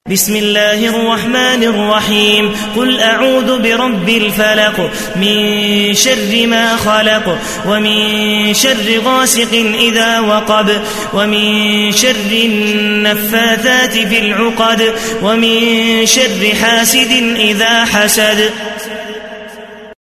بسم الله الرحمن الرحيم قل أعوذ برب الفلق من شر ما خلق ومن شر غاسق إذا وقب ومن شر النفاثات في العقد ومن شر حاسد إذا حسد.